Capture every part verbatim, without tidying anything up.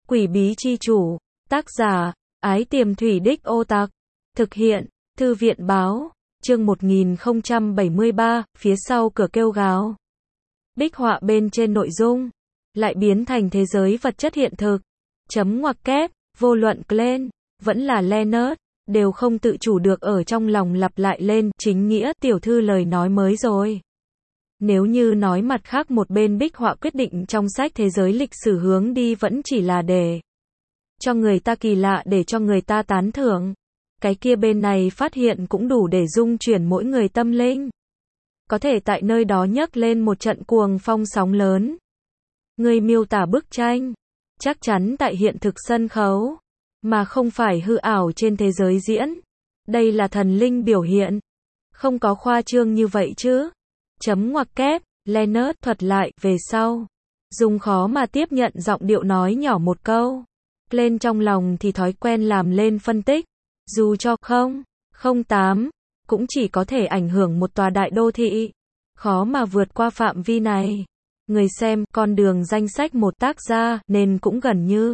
Quỷ bí chi chủ. Tác giả, Ái Tiềm Thủy Đích Ô Tặc. Thực hiện, Thư viện báo. Chương một nghìn không trăm bảy mươi ba, phía sau cửa kêu gào. Bích họa bên trên nội dung lại biến thành thế giới vật chất hiện thực. Chấm ngoặc kép, vô luận Glenn, vẫn là Leonard, đều không tự chủ được ở trong lòng lặp lại lên, chính nghĩa tiểu thư lời nói mới rồi. Nếu như nói mặt khác một bên bích họa quyết định trong sách thế giới lịch sử hướng đi vẫn chỉ là để cho người ta kỳ lạ, để cho người ta tán thưởng. Cái kia bên này phát hiện cũng đủ để dung chuyển mỗi người tâm linh. Có thể tại nơi đó nhấc lên một trận cuồng phong sóng lớn. Người miêu tả bức tranh, chắc chắn tại hiện thực sân khấu, mà không phải hư ảo trên thế giới diễn. Đây là thần linh biểu hiện. Không có khoa trương như vậy chứ. Chấm ngoặc kép, Leonard thuật lại, về sau. Dùng khó mà tiếp nhận giọng điệu nói nhỏ một câu. Lên trong lòng thì thói quen làm lên phân tích. Dù cho không, không tám, cũng chỉ có thể ảnh hưởng một tòa đại đô thị. Khó mà vượt qua phạm vi này. Người xem, con đường danh sách một tác gia, nên cũng gần như.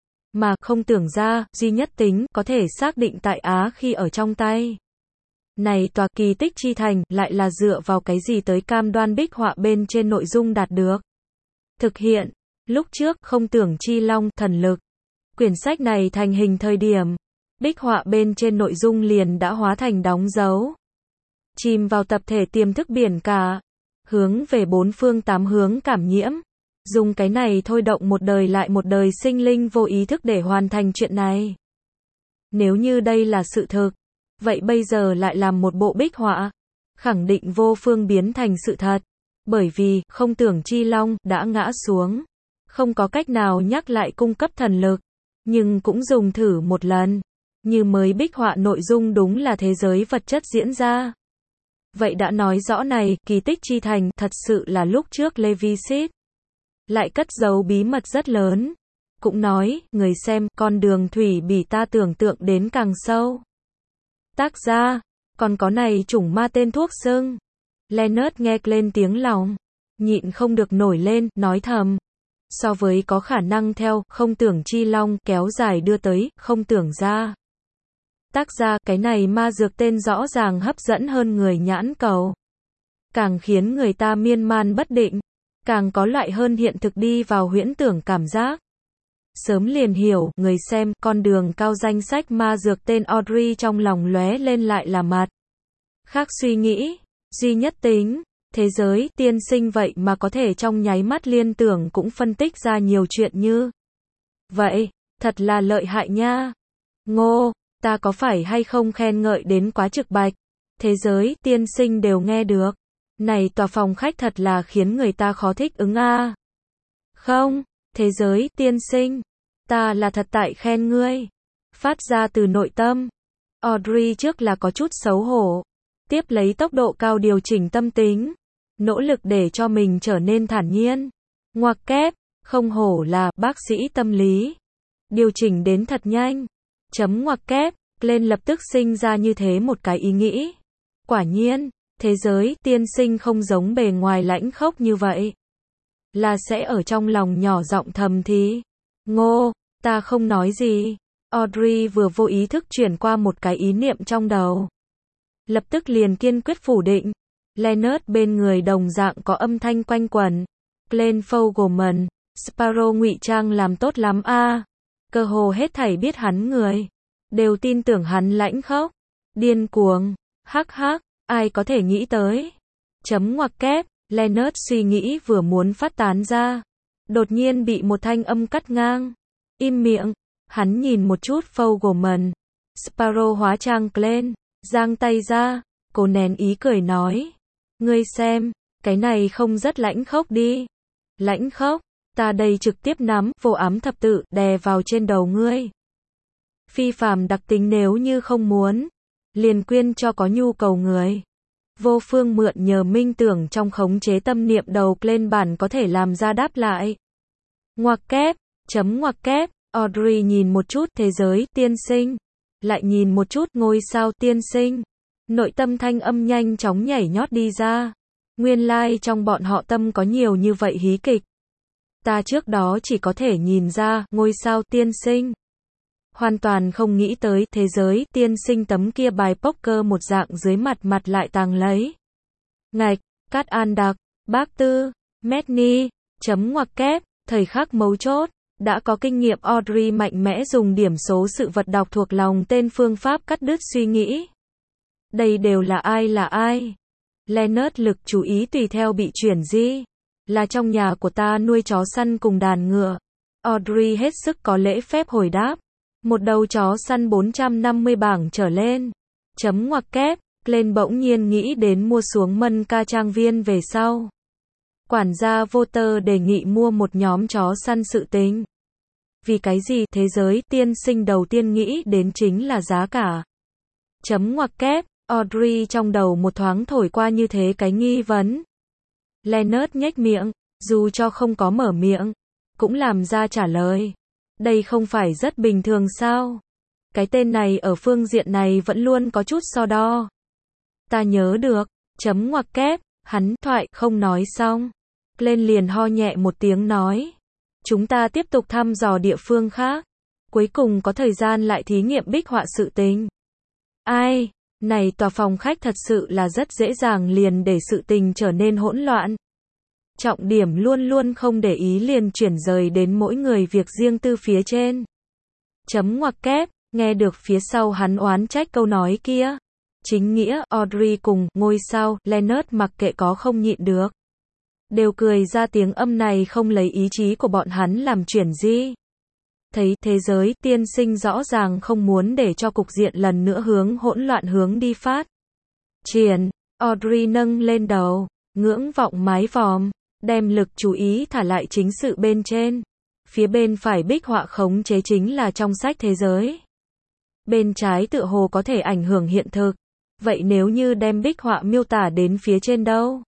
Mà không tưởng ra, duy nhất tính, có thể xác định tại Á khi ở trong tay. Này tòa kỳ tích chi thành, lại là dựa vào cái gì tới cam đoan bích họa bên trên nội dung đạt được. Thực hiện, lúc trước, không tưởng chi long, thần lực. Quyển sách này thành hình thời điểm. Bích họa bên trên nội dung liền đã hóa thành đóng dấu. Chìm vào tập thể tiềm thức biển cả. Hướng về bốn phương tám hướng cảm nhiễm. Dùng cái này thôi động một đời lại một đời sinh linh vô ý thức để hoàn thành chuyện này. Nếu như đây là sự thực, vậy bây giờ lại làm một bộ bích họa. Khẳng định vô phương biến thành sự thật. Bởi vì, không tưởng chi long, đã ngã xuống. Không có cách nào nhắc lại cung cấp thần lực. Nhưng cũng dùng thử một lần. Như mới bích họa nội dung đúng là thế giới vật chất diễn ra. Vậy đã nói rõ này, kỳ tích chi thành, thật sự là lúc trước Levisit. Lại cất giấu bí mật rất lớn. Cũng nói, người xem, con đường thủy bỉ ta tưởng tượng đến càng sâu. Tác gia, còn có này chủng ma tên thuốc xưng. Leonard nghe lên tiếng lòng. Nhịn không được nổi lên, nói thầm. So với có khả năng theo, không tưởng chi long, kéo dài đưa tới, không tưởng ra. Tác gia, cái này ma dược tên rõ ràng hấp dẫn hơn người nhãn cầu. Càng khiến người ta miên man bất định. Càng có loại hơn hiện thực đi vào huyễn tưởng cảm giác. Sớm liền hiểu, người xem, con đường cao danh sách ma dược tên Audrey trong lòng lóe lên lại là mặt. Khác suy nghĩ, duy nhất tính, thế giới, tiên sinh vậy mà có thể trong nháy mắt liên tưởng cũng phân tích ra nhiều chuyện như. Vậy, thật là lợi hại nha. Ngô, ta có phải hay không khen ngợi đến quá trực bạch. Thế giới, tiên sinh đều nghe được. Này tòa phòng khách thật là khiến người ta khó thích ứng a. À. Không, thế giới, tiên sinh. Ta là thật tại khen ngươi. Phát ra từ nội tâm. Audrey trước là có chút xấu hổ. Tiếp lấy tốc độ cao điều chỉnh tâm tính. Nỗ lực để cho mình trở nên thản nhiên. Ngoặc kép, không hổ là bác sĩ tâm lý. Điều chỉnh đến thật nhanh. Chấm ngoặc kép, lên lập tức sinh ra như thế một cái ý nghĩ. Quả nhiên, thế giới, tiên sinh không giống bề ngoài lãnh khốc như vậy. Là sẽ ở trong lòng nhỏ giọng thầm thì. Ngô, ta không nói gì. Audrey vừa vô ý thức chuyển qua một cái ý niệm trong đầu. Lập tức liền kiên quyết phủ định. Leonard bên người đồng dạng có âm thanh quanh quẩn. Glenn Fogelman, Sparrow ngụy trang làm tốt lắm a. À. Cơ hồ hết thảy biết hắn người. Đều tin tưởng hắn lãnh khốc. Điên cuồng. Hắc hắc, ai có thể nghĩ tới. Chấm ngoặc kép, Leonard suy nghĩ vừa muốn phát tán ra. Đột nhiên bị một thanh âm cắt ngang. Im miệng. Hắn nhìn một chút Fogelman. Sparrow hóa trang Glenn. Giang tay ra. Cô nén ý cười nói. Ngươi xem, cái này không rất lãnh khốc đi. Lãnh khốc, ta đây trực tiếp nắm, vô ám thập tự, đè vào trên đầu ngươi. Phi phàm đặc tính nếu như không muốn. Liền quyên cho có nhu cầu người. Vô phương mượn nhờ minh tưởng trong khống chế tâm niệm đầu lên bản có thể làm ra đáp lại. Ngoặc kép, chấm ngoặc kép, Audrey nhìn một chút thế giới, tiên sinh. Lại nhìn một chút ngôi sao tiên sinh. Nội tâm thanh âm nhanh chóng nhảy nhót đi ra. Nguyên lai like trong bọn họ tâm có nhiều như vậy hí kịch. Ta trước đó chỉ có thể nhìn ra, ngôi sao tiên sinh. Hoàn toàn không nghĩ tới, thế giới, tiên sinh tấm kia bài poker một dạng dưới mặt mặt lại tàng lấy. Ngạch, Cát An Đặc, Bác Tư, Medney, chấm ngoặc kép, thời khắc mấu chốt, đã có kinh nghiệm Audrey mạnh mẽ dùng điểm số sự vật đọc thuộc lòng tên phương pháp cắt đứt suy nghĩ. Đây đều là ai là ai? Leonard lực chú ý tùy theo bị chuyển di. Là trong nhà của ta nuôi chó săn cùng đàn ngựa. Audrey hết sức có lễ phép hồi đáp. Một đầu chó săn bốn trăm năm mươi bảng trở lên. Chấm ngoặc kép, lên bỗng nhiên nghĩ đến mua xuống Mân Ca trang viên về sau. Quản gia Voter đề nghị mua một nhóm chó săn sự tình. Vì cái gì? Thế giới, tiên sinh đầu tiên nghĩ đến chính là giá cả. Chấm ngoặc kép, Audrey trong đầu một thoáng thổi qua như thế cái nghi vấn. Leonard nhếch miệng, dù cho không có mở miệng, cũng làm ra trả lời. Đây không phải rất bình thường sao? Cái tên này ở phương diện này vẫn luôn có chút so đo. Ta nhớ được, chấm ngoặc kép, hắn thoại không nói xong. Lên liền ho nhẹ một tiếng nói. Chúng ta tiếp tục thăm dò địa phương khác. Cuối cùng có thời gian lại thí nghiệm bích họa sự tình. Ai, này tòa phòng khách thật sự là rất dễ dàng liền để sự tình trở nên hỗn loạn. Trọng điểm luôn luôn không để ý liền chuyển rời đến mỗi người việc riêng tư phía trên. Chấm ngoặc kép, nghe được phía sau hắn oán trách câu nói kia. Chính nghĩa, Audrey cùng, ngôi sao, Leonard mặc kệ có không nhịn được. Đều cười ra tiếng âm này không lấy ý chí của bọn hắn làm chuyển di. Thấy thế giới, tiên sinh rõ ràng không muốn để cho cục diện lần nữa hướng hỗn loạn hướng đi phát. Triển, Audrey nâng lên đầu, ngưỡng vọng mái vòm, đem lực chú ý thả lại chính sự bên trên. Phía bên phải bích họa khống chế chính là trong sách thế giới. Bên trái tựa hồ có thể ảnh hưởng hiện thực. Vậy nếu như đem bích họa miêu tả đến phía trên đâu?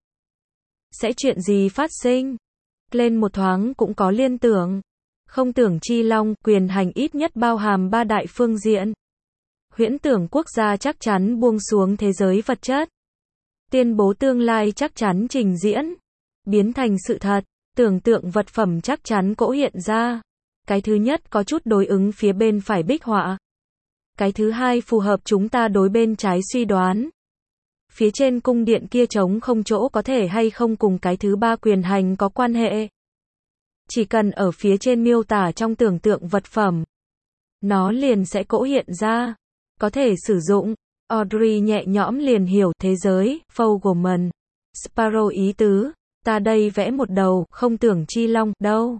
Sẽ chuyện gì phát sinh? Lên một thoáng cũng có liên tưởng. Không tưởng chi long, quyền hành ít nhất bao hàm ba đại phương diện. Huyễn tưởng quốc gia chắc chắn buông xuống thế giới vật chất. Tuyên bố tương lai chắc chắn trình diễn. Biến thành sự thật. Tưởng tượng vật phẩm chắc chắn cỗ hiện ra. Cái thứ nhất có chút đối ứng phía bên phải bích họa. Cái thứ hai phù hợp chúng ta đối bên trái suy đoán. Phía trên cung điện kia trống không chỗ có thể hay không cùng cái thứ ba quyền hành có quan hệ. Chỉ cần ở phía trên miêu tả trong tưởng tượng vật phẩm, nó liền sẽ cỗ hiện ra. Có thể sử dụng. Audrey nhẹ nhõm liền hiểu thế giới, Fogelman, Sparrow ý tứ. Ta đây vẽ một đầu, không tưởng chi long, đâu.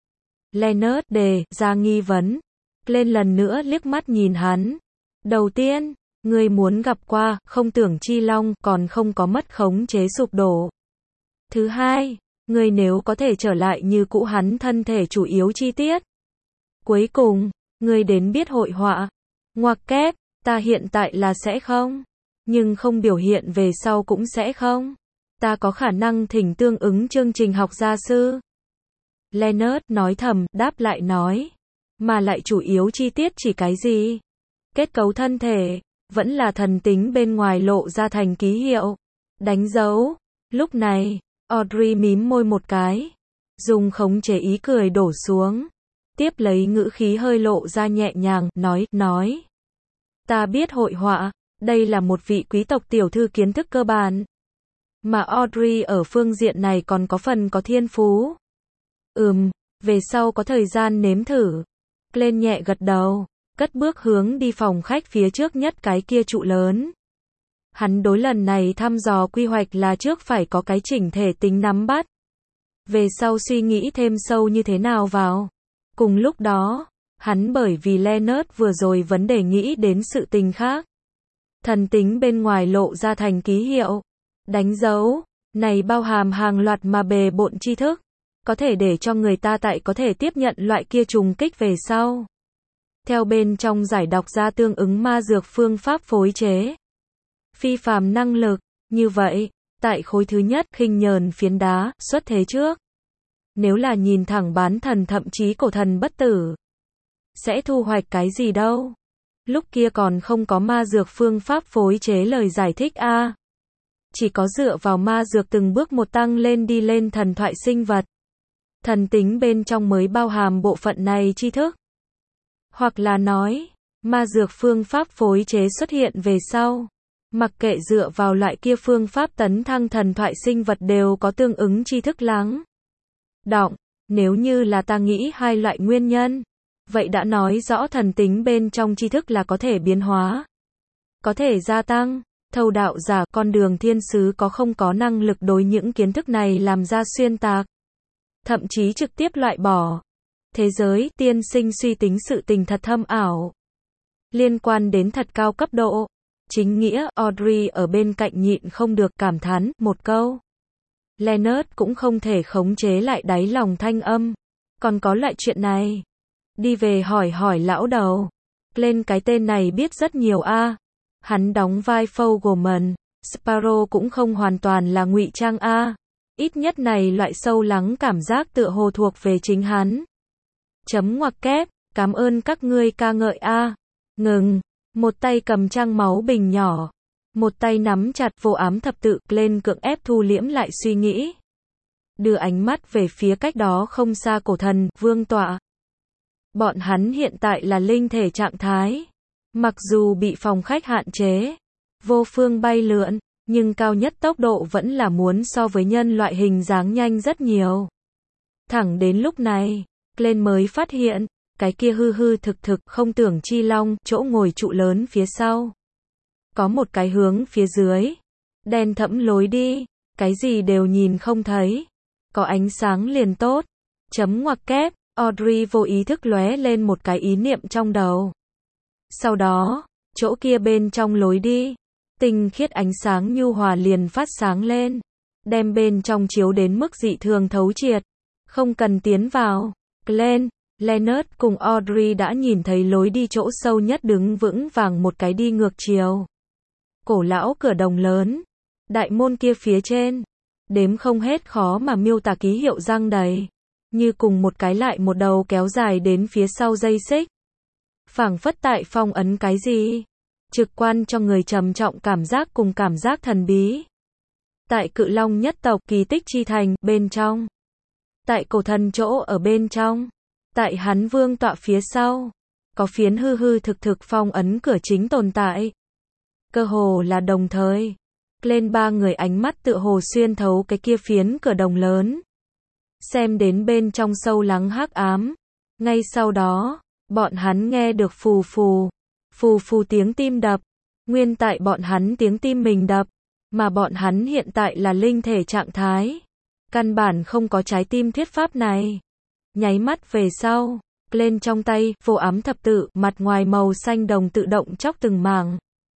Leonard đề ra nghi vấn. Lên lần nữa liếc mắt nhìn hắn. Đầu tiên, người muốn gặp qua, không tưởng chi long, còn không có mất khống chế sụp đổ. Thứ hai, người nếu có thể trở lại như cũ hắn thân thể chủ yếu chi tiết. Cuối cùng, người đến biết hội họa. Ngoặc kép, ta hiện tại là sẽ không. Nhưng không biểu hiện về sau cũng sẽ không. Ta có khả năng thỉnh tương ứng chương trình học gia sư. Leonard nói thầm, đáp lại nói. Mà lại chủ yếu chi tiết chỉ cái gì? Kết cấu thân thể, vẫn là thần tính bên ngoài lộ ra thành ký hiệu. Đánh dấu. Lúc này, Audrey mím môi một cái. Dùng khống chế ý cười đổ xuống. Tiếp lấy ngữ khí hơi lộ ra nhẹ nhàng, nói, nói. Ta biết hội họa, đây là một vị quý tộc tiểu thư kiến thức cơ bản. Mà Audrey ở phương diện này còn có phần có thiên phú. Ừm, về sau có thời gian nếm thử. Lên nhẹ gật đầu, cất bước hướng đi phòng khách phía trước nhất cái kia trụ lớn. Hắn đối lần này thăm dò quy hoạch là trước phải có cái chỉnh thể tính nắm bắt. Về sau suy nghĩ thêm sâu như thế nào vào. Cùng lúc đó, hắn bởi vì Leonard vừa rồi vấn đề nghĩ đến sự tình khác. Thần tính bên ngoài lộ ra thành ký hiệu. Đánh dấu, này bao hàm hàng loạt mà bề bộn tri thức. Có thể để cho người ta tại có thể tiếp nhận loại kia trùng kích về sau. Theo bên trong giải đọc ra tương ứng ma dược phương pháp phối chế. Phi phàm năng lực, như vậy, tại khối thứ nhất khinh nhờn phiến đá, xuất thế trước. Nếu là nhìn thẳng bán thần thậm chí cổ thần bất tử. Sẽ thu hoạch cái gì đâu. Lúc kia còn không có ma dược phương pháp phối chế lời giải thích a. Chỉ có dựa vào ma dược từng bước một tăng lên đi lên thần thoại sinh vật. thần tính bên trong mới bao hàm bộ phận này tri thức. Hoặc là nói, ma dược phương pháp phối chế xuất hiện về sau. Mặc kệ dựa vào loại kia phương pháp tấn thăng thần thoại sinh vật đều có tương ứng tri thức lắng đọng. Nếu như là ta nghĩ hai loại nguyên nhân, vậy đã nói rõ thần tính bên trong tri thức là có thể biến hóa, có thể gia tăng. Thâu đạo giả, con đường thiên sứ có không có năng lực đối những kiến thức này làm ra xuyên tạc, thậm chí trực tiếp loại bỏ. Thế giới tiên sinh suy tính sự tình thật thâm ảo, liên quan đến thật cao cấp độ. Chính nghĩa, Audrey ở bên cạnh nhịn không được cảm thán một câu. Leonard cũng không thể khống chế lại đáy lòng thanh âm. Còn có loại chuyện này. Đi về hỏi hỏi lão đầu. Lên cái tên này biết rất nhiều a. À. Hắn đóng vai Fogelman. Sparrow cũng không hoàn toàn là ngụy trang a. À. Ít nhất này loại sâu lắng cảm giác tựa hồ thuộc về chính hắn. Chấm ngoặc kép, cảm ơn các ngươi ca ngợi a. À. Ngừng. Một tay cầm trang máu bình nhỏ, một tay nắm chặt vô ám thập tự, lên cưỡng ép thu liễm lại suy nghĩ. Đưa ánh mắt về phía cách đó không xa cổ thần, vương tọa. Bọn hắn hiện tại là linh thể trạng thái. Mặc dù bị phòng khách hạn chế, vô phương bay lượn, nhưng cao nhất tốc độ vẫn là muốn so với nhân loại hình dáng nhanh rất nhiều. Thẳng đến lúc này, lên mới phát hiện, cái kia hư hư thực thực không tưởng chi long, chỗ ngồi trụ lớn phía sau. Có một cái hướng phía dưới. Đen thẫm lối đi. Cái gì đều nhìn không thấy. Có ánh sáng liền tốt. Chấm ngoặc kép. Audrey vô ý thức lóe lên một cái ý niệm trong đầu. Sau đó, chỗ kia bên trong lối đi. Tinh khiết ánh sáng nhu hòa liền phát sáng lên. Đem bên trong chiếu đến mức dị thường thấu triệt. Không cần tiến vào. Lên. Leonard cùng Audrey đã nhìn thấy lối đi chỗ sâu nhất đứng vững vàng một cái đi ngược chiều. Cổ lão cửa đồng lớn. Đại môn kia phía trên. Đếm không hết khó mà miêu tả ký hiệu răng đầy. Như cùng một cái lại một đầu kéo dài đến phía sau dây xích. Phảng phất tại phong ấn cái gì. Trực quan cho người trầm trọng cảm giác cùng cảm giác thần bí. Tại cự long nhất tộc kỳ tích chi thành bên trong. Tại cổ thần chỗ ở bên trong. Tại hắn vương tọa phía sau, có phiến hư hư thực thực phong ấn cửa chính tồn tại. Cơ hồ là đồng thời. Lên ba người ánh mắt tựa hồ xuyên thấu cái kia phiến cửa đồng lớn. Xem đến bên trong sâu lắng hắc ám. Ngay sau đó, bọn hắn nghe được phù phù. Phù phù tiếng tim đập. Nguyên tại bọn hắn tiếng tim mình đập. Mà bọn hắn hiện tại là linh thể trạng thái. Căn bản không có trái tim thuyết pháp này. Nháy mắt về sau, lên trong tay, vô ám thập tự, mặt ngoài màu xanh đồng tự động chóc từng mảng.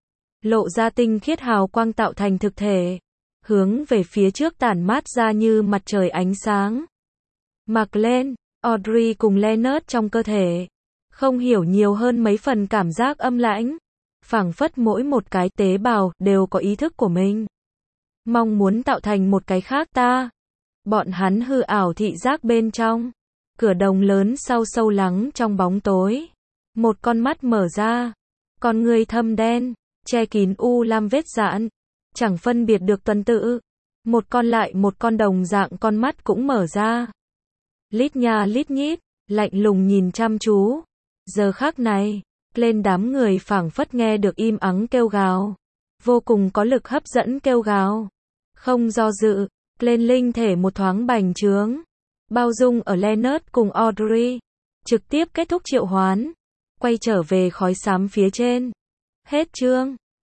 Lộ ra tinh khiết hào quang tạo thành thực thể. Hướng về phía trước tản mát ra như mặt trời ánh sáng. Mặc lên, Audrey cùng Leonard trong cơ thể. Không hiểu nhiều hơn mấy phần cảm giác âm lãnh. Phảng phất mỗi một cái tế bào đều có ý thức của mình. Mong muốn tạo thành một cái khác ta. Bọn hắn hư ảo thị giác bên trong. Cửa đồng lớn sau sâu lắng trong bóng tối. Một con mắt mở ra. Con người thâm đen, che kín u lam vết dạn. Chẳng phân biệt được tuần tự. Một con lại một con đồng dạng con mắt cũng mở ra. Lít nha lít nhít, lạnh lùng nhìn chăm chú. Giờ khắc này, lên đám người phảng phất nghe được im ắng kêu gào. Vô cùng có lực hấp dẫn kêu gào. Không do dự, lên linh thể một thoáng bành trướng. Bao dung ở Leonard cùng Audrey. Trực tiếp kết thúc triệu hoán. Quay trở về khói xám phía trên. Hết chương.